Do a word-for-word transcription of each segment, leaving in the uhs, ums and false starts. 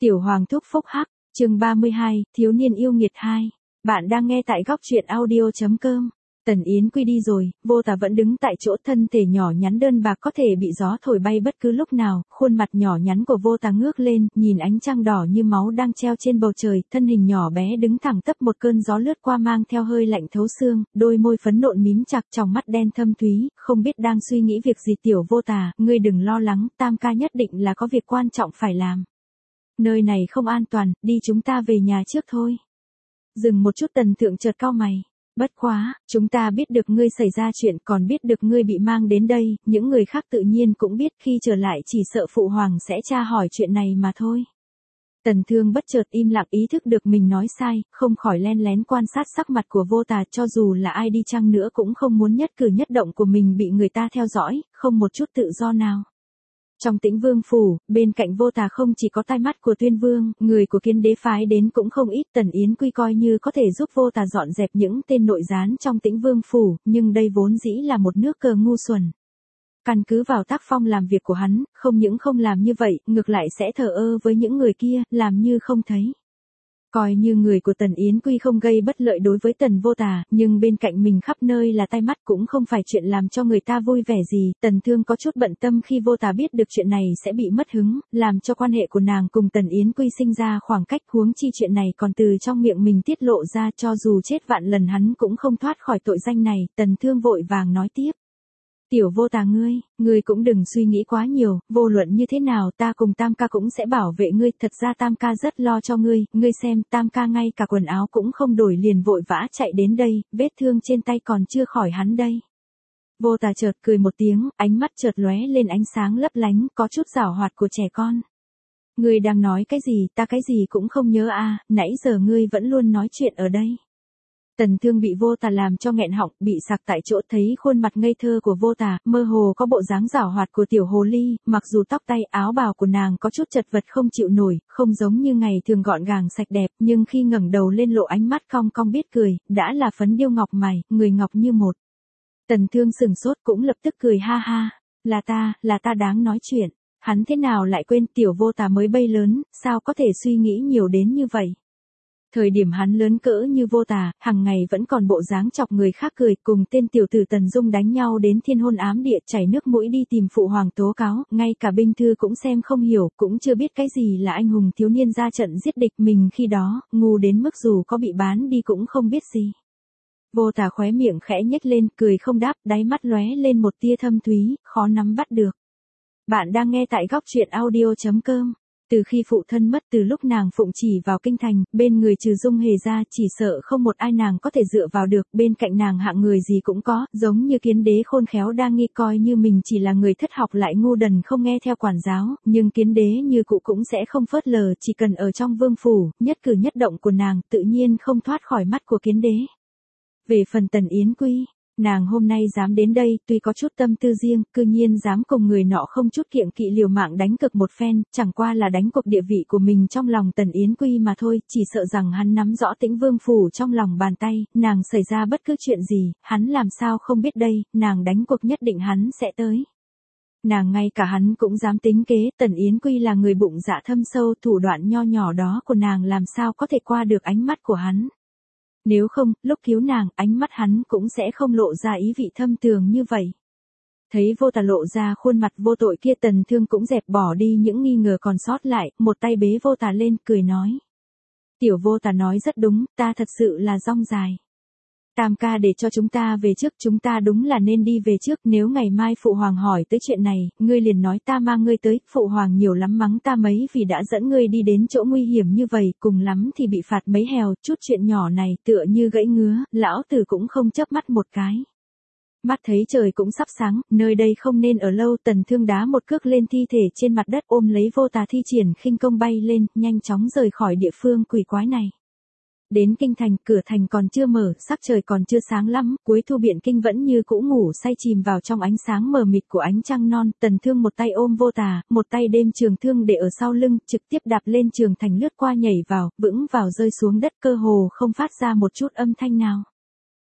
Tiểu Hoàng thúc phúc hắc, chương ba mươi hai, thiếu niên yêu nghiệt hai. Bạn đang nghe tại góc truyện audio chấm com. Tần Yến Quy đi rồi, Vô Tà vẫn đứng tại chỗ, thân thể nhỏ nhắn đơn bạc có thể bị gió thổi bay bất cứ lúc nào, khuôn mặt nhỏ nhắn của Vô Tà ngước lên, nhìn ánh trăng đỏ như máu đang treo trên bầu trời, thân hình nhỏ bé đứng thẳng tắp, một cơn gió lướt qua mang theo hơi lạnh thấu xương, đôi môi phấn nộn mím chặt, tròng mắt đen thâm thúy, không biết đang suy nghĩ việc gì. Tiểu Vô Tà, ngươi đừng lo lắng, Tam ca nhất định là có việc quan trọng phải làm. Nơi này không an toàn, đi chúng ta về nhà trước thôi. Dừng một chút, Tần Thượng chợt cau mày. Bất quá, chúng ta biết được ngươi xảy ra chuyện, còn biết được ngươi bị mang đến đây, những người khác tự nhiên cũng biết, khi trở lại chỉ sợ phụ hoàng sẽ tra hỏi chuyện này mà thôi. Tần Thương bất chợt im lặng, ý thức được mình nói sai, không khỏi len lén quan sát sắc mặt của Vô Tà, cho dù là ai đi chăng nữa cũng không muốn nhất cử nhất động của mình bị người ta theo dõi, không một chút tự do nào. Trong Tĩnh Vương phủ, bên cạnh Vô Tà không chỉ có tai mắt của Tuyên Vương, người của Kiến Đế phái đến cũng không ít. Tần Yến Quy coi như có thể giúp Vô Tà dọn dẹp những tên nội gián trong Tĩnh Vương phủ, nhưng đây vốn dĩ là một nước cờ ngu xuẩn. Căn cứ vào tác phong làm việc của hắn, không những không làm như vậy, ngược lại sẽ thờ ơ với những người kia, làm như không thấy. Coi như người của Tần Yến Quy không gây bất lợi đối với Tần Vô Tà, nhưng bên cạnh mình khắp nơi là tai mắt cũng không phải chuyện làm cho người ta vui vẻ gì. Tần Thương có chút bận tâm khi Vô Tà biết được chuyện này sẽ bị mất hứng, làm cho quan hệ của nàng cùng Tần Yến Quy sinh ra khoảng cách, huống chi chuyện này còn từ trong miệng mình tiết lộ ra, cho dù chết vạn lần hắn cũng không thoát khỏi tội danh này. Tần Thương vội vàng nói tiếp. Tiểu Vô Tà ngươi, ngươi cũng đừng suy nghĩ quá nhiều, vô luận như thế nào ta cùng Tam ca cũng sẽ bảo vệ ngươi, thật ra Tam ca rất lo cho ngươi, ngươi xem, Tam ca ngay cả quần áo cũng không đổi liền vội vã chạy đến đây, vết thương trên tay còn chưa khỏi hắn đây. Vô Tà chợt cười một tiếng, ánh mắt chợt lóe lên ánh sáng lấp lánh, có chút giảo hoạt của trẻ con. Ngươi đang nói cái gì, ta cái gì cũng không nhớ à, nãy giờ ngươi vẫn luôn nói chuyện ở đây. Tần Thương bị Vô Tà làm cho nghẹn họng, bị sặc tại chỗ, thấy khuôn mặt ngây thơ của Vô Tà, mơ hồ có bộ dáng giảo hoạt của tiểu hồ ly, mặc dù tóc tay áo bào của nàng có chút chật vật không chịu nổi, không giống như ngày thường gọn gàng sạch đẹp, nhưng khi ngẩng đầu lên lộ ánh mắt cong cong biết cười, đã là phấn điêu ngọc mày, người ngọc như một. Tần Thương sừng sốt cũng lập tức cười ha ha, là ta, là ta đáng nói chuyện, hắn thế nào lại quên tiểu Vô Tà mới bay lớn, sao có thể suy nghĩ nhiều đến như vậy. Thời điểm hắn lớn cỡ như Vô Tà, hàng ngày vẫn còn bộ dáng chọc người khác cười, cùng tên tiểu tử Tần Dung đánh nhau đến thiên hôn ám địa, chảy nước mũi đi tìm phụ hoàng tố cáo, ngay cả binh thư cũng xem không hiểu, cũng chưa biết cái gì là anh hùng thiếu niên ra trận giết địch. Mình khi đó, ngu đến mức dù có bị bán đi cũng không biết gì. Vô Tà khóe miệng khẽ nhếch lên, cười không đáp, đáy mắt lóe lên một tia thâm thúy, khó nắm bắt được. Bạn đang nghe tại góc truyện audio chấm com. Từ khi phụ thân mất, từ lúc nàng phụng chỉ vào kinh thành, bên người trừ Dung Hề ra, chỉ sợ không một ai nàng có thể dựa vào được, bên cạnh nàng hạng người gì cũng có, giống như Kiến Đế khôn khéo đa nghi, coi như mình chỉ là người thất học lại ngu đần không nghe theo quản giáo, nhưng Kiến Đế như cụ cũng sẽ không phớt lờ, chỉ cần ở trong vương phủ, nhất cử nhất động của nàng, tự nhiên không thoát khỏi mắt của Kiến Đế. Về phần Tần Yến Quy, nàng hôm nay dám đến đây, tuy có chút tâm tư riêng, cư nhiên dám cùng người nọ không chút kiêng kỵ liều mạng đánh cực một phen, chẳng qua là đánh cuộc địa vị của mình trong lòng Tần Yến Quy mà thôi, chỉ sợ rằng hắn nắm rõ Tĩnh Vương phủ trong lòng bàn tay, nàng xảy ra bất cứ chuyện gì, hắn làm sao không biết đây, nàng đánh cuộc nhất định hắn sẽ tới. Nàng ngay cả hắn cũng dám tính kế, Tần Yến Quy là người bụng dạ thâm sâu, thủ đoạn nho nhỏ đó của nàng làm sao có thể qua được ánh mắt của hắn. Nếu không, lúc cứu nàng, ánh mắt hắn cũng sẽ không lộ ra ý vị thâm tường như vậy. Thấy Vô Tà lộ ra khuôn mặt vô tội kia, Tần Thương cũng dẹp bỏ đi những nghi ngờ còn sót lại, một tay bế Vô Tà lên, cười nói. Tiểu Vô Tà nói rất đúng, ta thật sự là dong dài. Tam ca để cho chúng ta về trước, chúng ta đúng là nên đi về trước, nếu ngày mai phụ hoàng hỏi tới chuyện này, ngươi liền nói ta mang ngươi tới, phụ hoàng nhiều lắm mắng ta mấy vì đã dẫn ngươi đi đến chỗ nguy hiểm như vậy, cùng lắm thì bị phạt mấy hèo, chút chuyện nhỏ này tựa như gãy ngứa, lão tử cũng không chớp mắt một cái. Mắt thấy trời cũng sắp sáng, nơi đây không nên ở lâu, Tần Thương đá một cước lên thi thể trên mặt đất, ôm lấy Vô Tà thi triển khinh công bay lên, nhanh chóng rời khỏi địa phương quỷ quái này. Đến kinh thành, cửa thành còn chưa mở, sắc trời còn chưa sáng lắm, cuối thu Biện Kinh vẫn như cũ ngủ say chìm vào trong ánh sáng mờ mịt của ánh trăng non. Tần Thương một tay ôm Vô Tà, một tay đêm trường thương để ở sau lưng, trực tiếp đạp lên trường thành lướt qua nhảy vào, vững vào rơi xuống đất, cơ hồ không phát ra một chút âm thanh nào.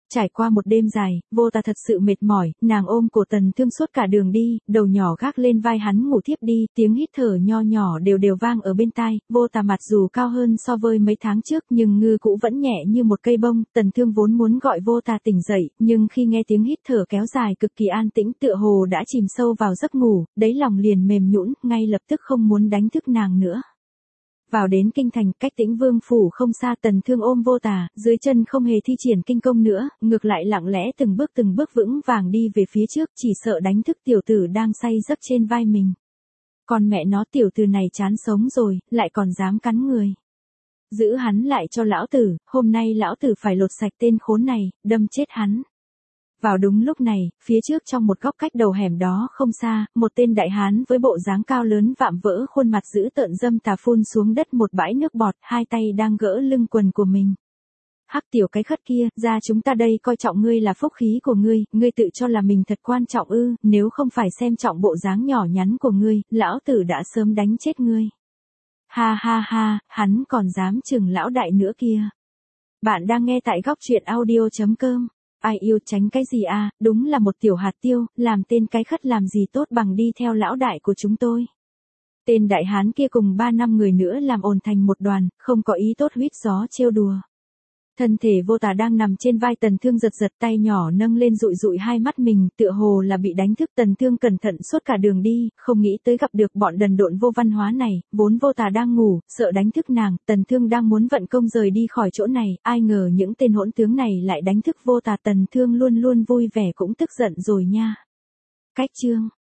Trải qua một đêm dài, vô tà thật sự mệt mỏi, nàng ôm cổ Tần Thương suốt cả đường đi, đầu nhỏ gác lên vai hắn ngủ thiếp đi, tiếng hít thở nho nhỏ đều đều vang ở bên tai, vô tà mặt dù cao hơn so với mấy tháng trước nhưng ngư cũ vẫn nhẹ như một cây bông, Tần Thương vốn muốn gọi vô tà tỉnh dậy, nhưng khi nghe tiếng hít thở kéo dài cực kỳ an tĩnh tựa hồ đã chìm sâu vào giấc ngủ, đáy lòng liền mềm nhũn, ngay lập tức không muốn đánh thức nàng nữa. Vào đến kinh thành, cách Tĩnh Vương phủ không xa, Tần Thương ôm vô tà, dưới chân không hề thi triển kinh công nữa, ngược lại lặng lẽ từng bước từng bước vững vàng đi về phía trước, chỉ sợ đánh thức tiểu tử đang say giấc trên vai mình. Còn mẹ nó, tiểu tử này chán sống rồi, lại còn dám cắn người. Giữ hắn lại cho lão tử, hôm nay lão tử phải lột sạch tên khốn này, đâm chết hắn. Vào đúng lúc này, phía trước trong một góc cách đầu hẻm đó không xa, một tên đại hán với bộ dáng cao lớn vạm vỡ, khuôn mặt dữ tợn dâm tà phun xuống đất một bãi nước bọt, hai tay đang gỡ lưng quần của mình. Hắc tiểu cái khất kia, ra chúng ta đây coi trọng ngươi là phúc khí của ngươi, ngươi tự cho là mình thật quan trọng ư, nếu không phải xem trọng bộ dáng nhỏ nhắn của ngươi, lão tử đã sớm đánh chết ngươi. Ha ha ha, hắn còn dám chừng lão đại nữa kia. Bạn đang nghe tại góc truyện audio chấm com. Ai yêu tránh cái gì à, đúng là một tiểu hạt tiêu, làm tên cái khất làm gì tốt bằng đi theo lão đại của chúng tôi. Tên đại hán kia cùng ba năm người nữa làm ồn thành một đoàn, không có ý tốt huýt gió trêu đùa. Thân thể vô tà đang nằm trên vai Tần Thương giật giật tay nhỏ nâng lên dụi dụi hai mắt mình, tựa hồ là bị đánh thức. Tần Thương cẩn thận suốt cả đường đi, không nghĩ tới gặp được bọn đần độn vô văn hóa này, vốn vô tà đang ngủ, sợ đánh thức nàng, Tần Thương đang muốn vận công rời đi khỏi chỗ này, ai ngờ những tên hỗn tướng này lại đánh thức vô tà. Tần Thương luôn luôn vui vẻ cũng tức giận rồi nha. Cách chương